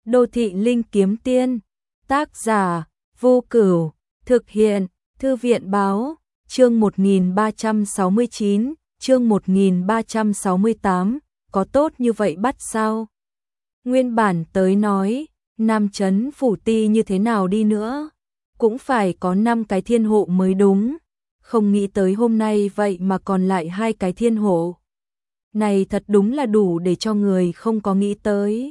Đô thị linh kiếm tiên, tác giả, Vô Cửu, thực hiện, Thư viện báo, chương 1369, chương 1368, có tốt như vậy bắt sao? Nguyên bản tới nói, Nam Chấn Phủ Ti như thế nào đi nữa, cũng phải có 5 cái thiên hộ mới đúng, không nghĩ tới hôm nay vậy mà còn lại 2 cái thiên hộ. Này thật đúng là đủ để cho người không có nghĩ tới.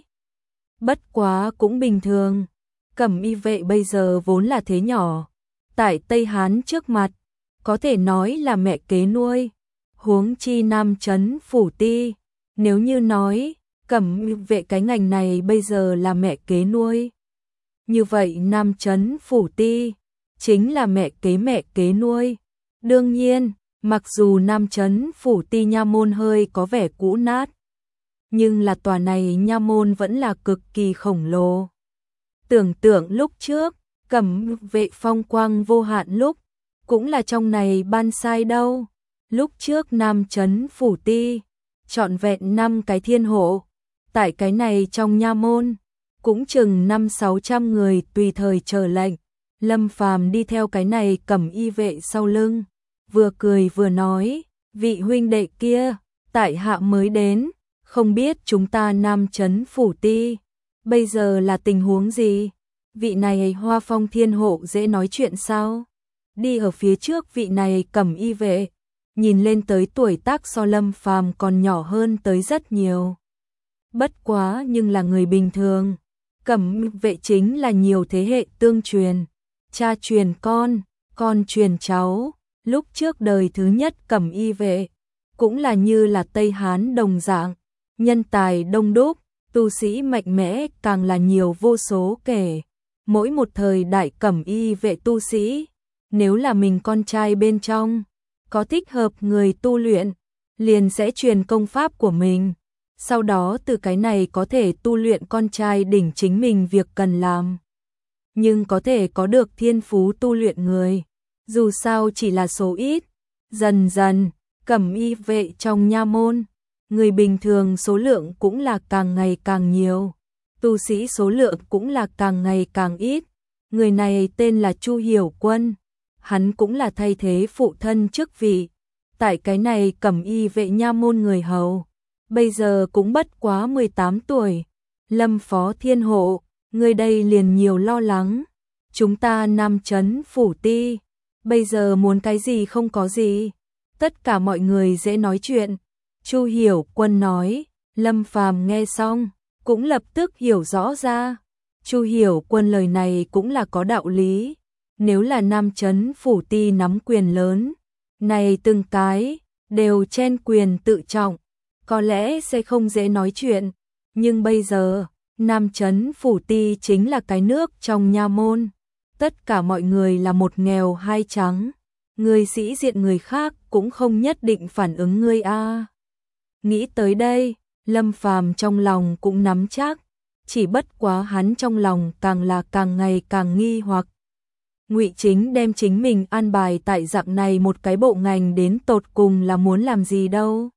Bất quá cũng bình thường, Cẩm Y vệ bây giờ vốn là thế nhỏ, tại Tây Hán trước mặt, có thể nói là mẹ kế nuôi, huống chi Nam Chấn Phủ Ti, nếu như nói, Cẩm Y vệ cái ngành này bây giờ là mẹ kế nuôi. Như vậy Nam Chấn Phủ Ti, chính là mẹ kế nuôi. Đương nhiên, mặc dù Nam Chấn Phủ Ti nha môn hơi có vẻ cũ nát, nhưng là tòa này nha môn vẫn là cực kỳ khổng lồ. Tưởng tượng lúc trước, Cẩm vệ phong quang vô hạn lúc, cũng là trong này ban sai đâu. Lúc trước Nam Chấn Phủ Ti, trọn vẹn 5 cái thiên hộ, tại cái này trong nha môn, cũng chừng 500-600 người tùy thời chờ lệnh. Lâm Phàm đi theo cái này Cẩm Y vệ sau lưng, vừa cười vừa nói, vị huynh đệ kia, tại hạ mới đến, không biết chúng ta Nam Chấn Phủ Ti, bây giờ là tình huống gì? Vị này Hoa Phong thiên hộ dễ nói chuyện sao? Đi ở phía trước vị này Cẩm Y vệ, nhìn lên tới tuổi tác so Lâm Phàm còn nhỏ hơn tới rất nhiều. Bất quá nhưng là người bình thường, Cẩm vệ chính là nhiều thế hệ tương truyền, cha truyền con truyền cháu, lúc trước đời thứ nhất Cẩm Y vệ, cũng là như là Tây Hán đồng dạng, nhân tài đông đúc, tu sĩ mạnh mẽ càng là nhiều vô số kể. Mỗi một thời đại Cẩm Y vệ tu sĩ, nếu là mình con trai bên trong, có thích hợp người tu luyện, liền sẽ truyền công pháp của mình. Sau đó từ cái này có thể tu luyện con trai đỉnh chính mình việc cần làm. Nhưng có thể có được thiên phú tu luyện người, dù sao chỉ là số ít. Dần dần, Cẩm Y vệ trong nha môn, người bình thường số lượng cũng là càng ngày càng nhiều, tu sĩ số lượng cũng là càng ngày càng ít. Người này tên là Chu Hiểu Quân, hắn cũng là thay thế phụ thân chức vị, tại cái này Cẩm Y vệ nha môn người hầu, bây giờ cũng bất quá 18 tuổi. Lâm Phó Thiên Hộ, người đây liền nhiều lo lắng, chúng ta Nam Chấn Phủ Ti, bây giờ muốn cái gì không có gì, tất cả mọi người dễ nói chuyện. Chu Hiểu Quân nói. Lâm Phàm nghe xong, cũng lập tức hiểu rõ ra. Chu Hiểu Quân lời này cũng là có đạo lý. Nếu là Nam Chấn Phủ Ti nắm quyền lớn, này từng cái, đều chen quyền tự trọng, có lẽ sẽ không dễ nói chuyện. Nhưng bây giờ, Nam Chấn Phủ Ti chính là cái nước trong nha môn. Tất cả mọi người là một nghèo hai trắng. Người sĩ diện người khác cũng không nhất định phản ứng ngươi a. Nghĩ tới đây, Lâm Phàm trong lòng cũng nắm chắc, chỉ bất quá hắn trong lòng càng là càng ngày càng nghi hoặc. Ngụy Chính đem chính mình an bài tại dạng này một cái bộ ngành đến tột cùng là muốn làm gì đâu.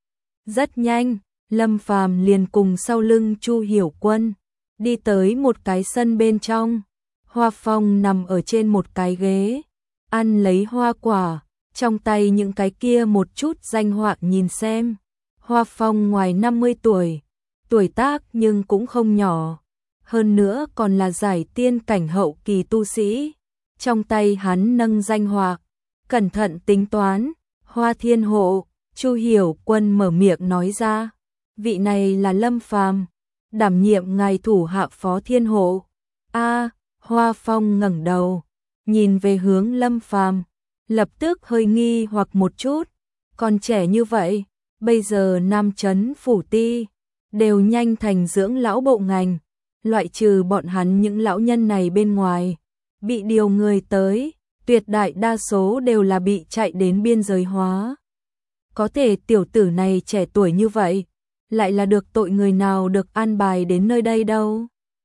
Rất nhanh, Lâm Phàm liền cùng sau lưng Chu Hiểu Quân, đi tới một cái sân bên trong. Hoa Phong nằm ở trên một cái ghế, ăn lấy hoa quả, trong tay những cái kia một chút danh họa nhìn xem. Hoa Phong ngoài 50 tuổi, tuổi tác nhưng cũng không nhỏ, hơn nữa còn là giải tiên cảnh hậu kỳ tu sĩ. Trong tay hắn nâng danh họa, cẩn thận tính toán. Hoa Thiên Hộ, Chu Hiểu Quân mở miệng nói ra, vị này là Lâm Phàm, đảm nhiệm ngài thủ hạ Phó Thiên Hộ. A, Hoa Phong ngẩng đầu, nhìn về hướng Lâm Phàm, lập tức hơi nghi hoặc một chút, còn trẻ như vậy, bây giờ Nam Chấn Phủ Ti đều nhanh thành dưỡng lão bộ ngành, loại trừ bọn hắn những lão nhân này bên ngoài, bị điều người tới, tuyệt đại đa số đều là bị chạy đến biên giới hóa. Có thể tiểu tử này trẻ tuổi như vậy, lại là được tội người nào được an bài đến nơi đây đâu.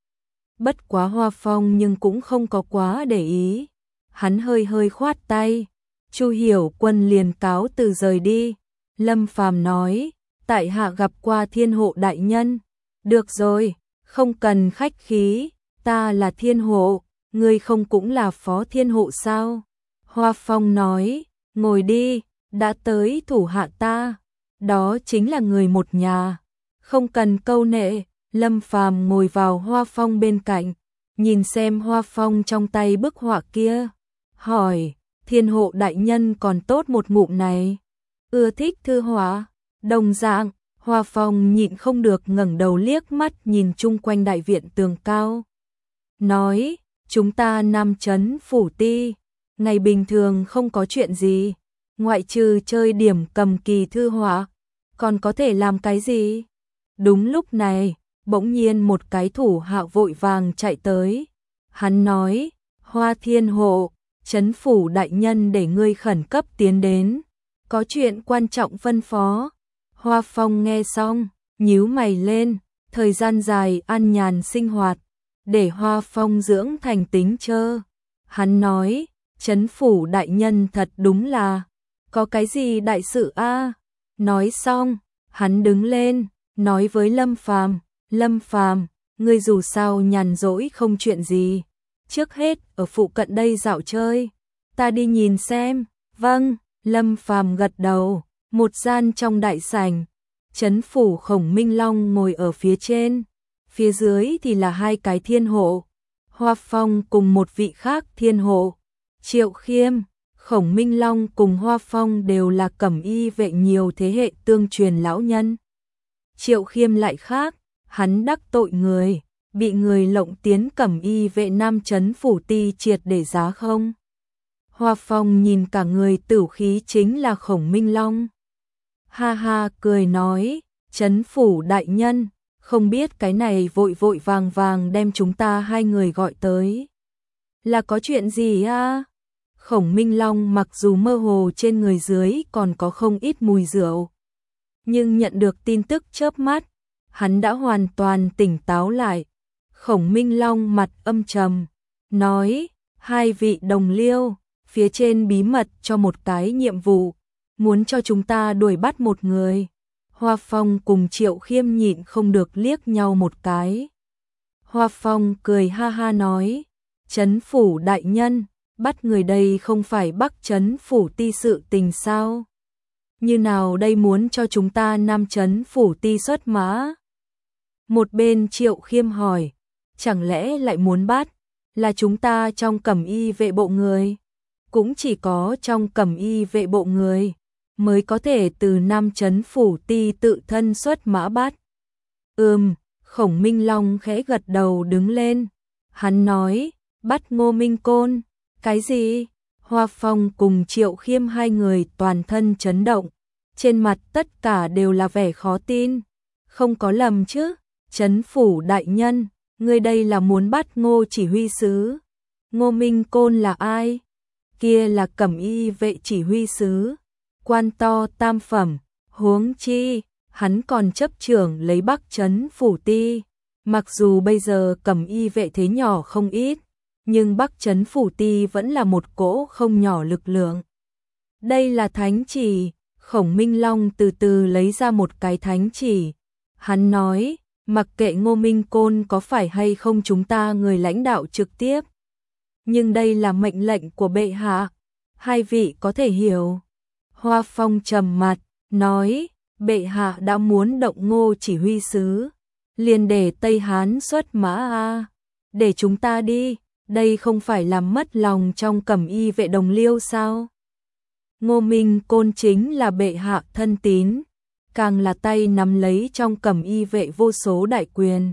Bất quá Hoa Phong nhưng cũng không có quá để ý, hắn hơi hơi khoát tay, Chu Hiểu Quân liền cáo từ rời đi. Lâm Phàm nói, tại hạ gặp qua Thiên Hộ đại nhân. Được rồi, Không cần khách khí, ta là thiên hộ, ngươi không cũng là phó thiên hộ sao? Hoa Phong nói, ngồi đi, đã tới thủ hạ ta, đó chính là người một nhà, không cần câu nệ. Lâm Phàm ngồi vào Hoa Phong bên cạnh, nhìn xem Hoa Phong trong tay bức họa kia, hỏi, thiên hộ đại nhân còn tốt một ngụm này, ưa thích thư họa. Đồng dạng, Hoa Phong nhịn không được ngẩng đầu liếc mắt nhìn chung quanh đại viện tường cao, nói, chúng ta Nam Trấn Phủ Ti, ngày bình thường không có chuyện gì, ngoại trừ chơi điểm cầm kỳ thư họa, còn có thể làm cái gì? Đúng lúc này, bỗng nhiên một cái thủ hạ vội vàng chạy tới. Hắn nói, Hoa thiên hộ, Trấn Phủ đại nhân để ngươi khẩn cấp tiến đến, có chuyện quan trọng phân phó. Hoa Phong nghe xong, nhíu mày lên, thời gian dài an nhàn sinh hoạt, để Hoa Phong dưỡng thành tính chơ. Hắn nói, Trấn Phủ đại nhân thật đúng là, có cái gì đại sự a? Nói xong, hắn đứng lên, nói với Lâm Phàm, Lâm Phàm, ngươi dù sao nhàn rỗi không chuyện gì, trước hết ở phụ cận đây dạo chơi, ta đi nhìn xem. Vâng, Lâm Phàm gật đầu. Một gian trong đại sảnh, Trấn Phủ Khổng Minh Long ngồi ở phía trên, phía dưới thì là hai cái thiên hộ, Hoa Phong cùng một vị khác thiên hộ, Triệu Khiêm. Khổng Minh Long cùng Hoa Phong đều là cẩm y vệ nhiều thế hệ tương truyền lão nhân. Triệu Khiêm lại khác, hắn đắc tội người, bị người lộng tiến cẩm y vệ Nam Trấn Phủ Ti triệt để giá không. Hoa Phong nhìn cả người tửu khí chính là Khổng Minh Long. Ha ha cười nói, Trấn Phủ đại nhân, không biết cái này vội vội vàng vàng đem chúng ta hai người gọi tới, là có chuyện gì a? Khổng Minh Long mặc dù mơ hồ trên người dưới còn có không ít mùi rượu, nhưng nhận được tin tức chớp mắt, hắn đã hoàn toàn tỉnh táo lại. Khổng Minh Long mặt âm trầm, nói, hai vị đồng liêu, phía trên bí mật cho một cái nhiệm vụ, muốn cho chúng ta đuổi bắt một người. Hoa Phong cùng Triệu Khiêm nhịn không được liếc nhau một cái. Hoa Phong cười ha ha nói, Trấn Phủ đại nhân, bắt người đây không phải Bắc Trấn Phủ Ti sự tình sao? Như nào đây muốn cho chúng ta Nam Trấn Phủ Ti xuất mã? Một bên Triệu Khiêm hỏi, chẳng lẽ lại muốn bắt, là chúng ta trong cẩm y vệ bộ người? Cũng chỉ có trong cẩm y vệ bộ người mới có thể từ Nam Trấn Phủ Ti tự thân xuất mã bắt. Khổng Minh Long khẽ gật đầu đứng lên. Hắn nói, bắt Ngô Minh Côn. Cái gì? Hoa Phong cùng Triệu Khiêm hai người toàn thân chấn động, trên mặt tất cả đều là vẻ khó tin. Không có lầm chứ? Trấn Phủ đại nhân, ngươi đây là muốn bắt Ngô chỉ huy sứ? Ngô Minh Côn là ai? Kia là cẩm y vệ chỉ huy sứ, quan to tam phẩm, huống chi, hắn còn chấp trưởng lấy Bắc Trấn Phủ Ti. Mặc dù bây giờ cẩm y vệ thế nhỏ không ít, nhưng Bắc Trấn Phủ Ti vẫn là một cỗ không nhỏ lực lượng. Đây là thánh chỉ. Khổng Minh Long từ từ lấy ra một cái thánh chỉ. Hắn nói, mặc kệ Ngô Minh Côn có phải hay không chúng ta người lãnh đạo trực tiếp, nhưng đây là mệnh lệnh của bệ hạ, hai vị có thể hiểu. Hoa Phong trầm mặt, nói, bệ hạ đã muốn động Ngô chỉ huy sứ, liền để Tây Hán xuất mã a, để chúng ta đi, đây không phải làm mất lòng trong cẩm y vệ đồng liêu sao? Ngô Minh Côn chính là bệ hạ thân tín, càng là tay nắm lấy trong cẩm y vệ vô số đại quyền.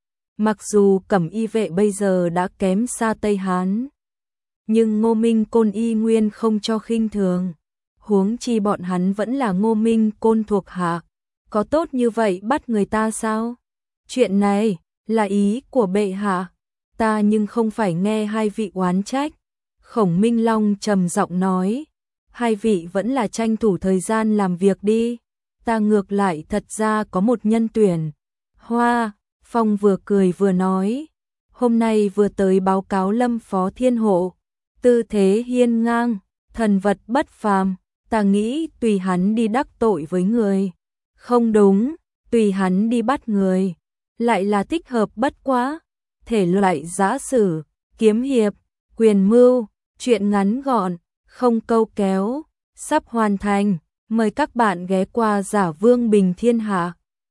Mặc dù cẩm y vệ bây giờ đã kém xa Tây Hán, nhưng Ngô Minh Côn y nguyên không cho khinh thường. Huống chi bọn hắn vẫn là Ngô Minh Côn thuộc hạ, có tốt như vậy bắt người ta sao? Chuyện này là ý của bệ hạ, ta nhưng không phải nghe hai vị oán trách. Khổng Minh Long trầm giọng nói, hai vị vẫn là tranh thủ thời gian làm việc đi, ta ngược lại thật ra có một nhân tuyển. Hoa Phong vừa cười vừa nói, hôm nay vừa tới báo cáo Lâm Phó Thiên Hộ, tư thế hiên ngang, thần vật bất phàm, ta nghĩ tùy hắn đi đắc tội với người. Không đúng, tùy hắn đi bắt người. lại là thích hợp bất quá. Thể loại giã sử, kiếm hiệp, quyền mưu, truyện ngắn gọn, không câu kéo, sắp hoàn thành. Mời các bạn ghé qua Giả Vương Bình Thiên Hạ.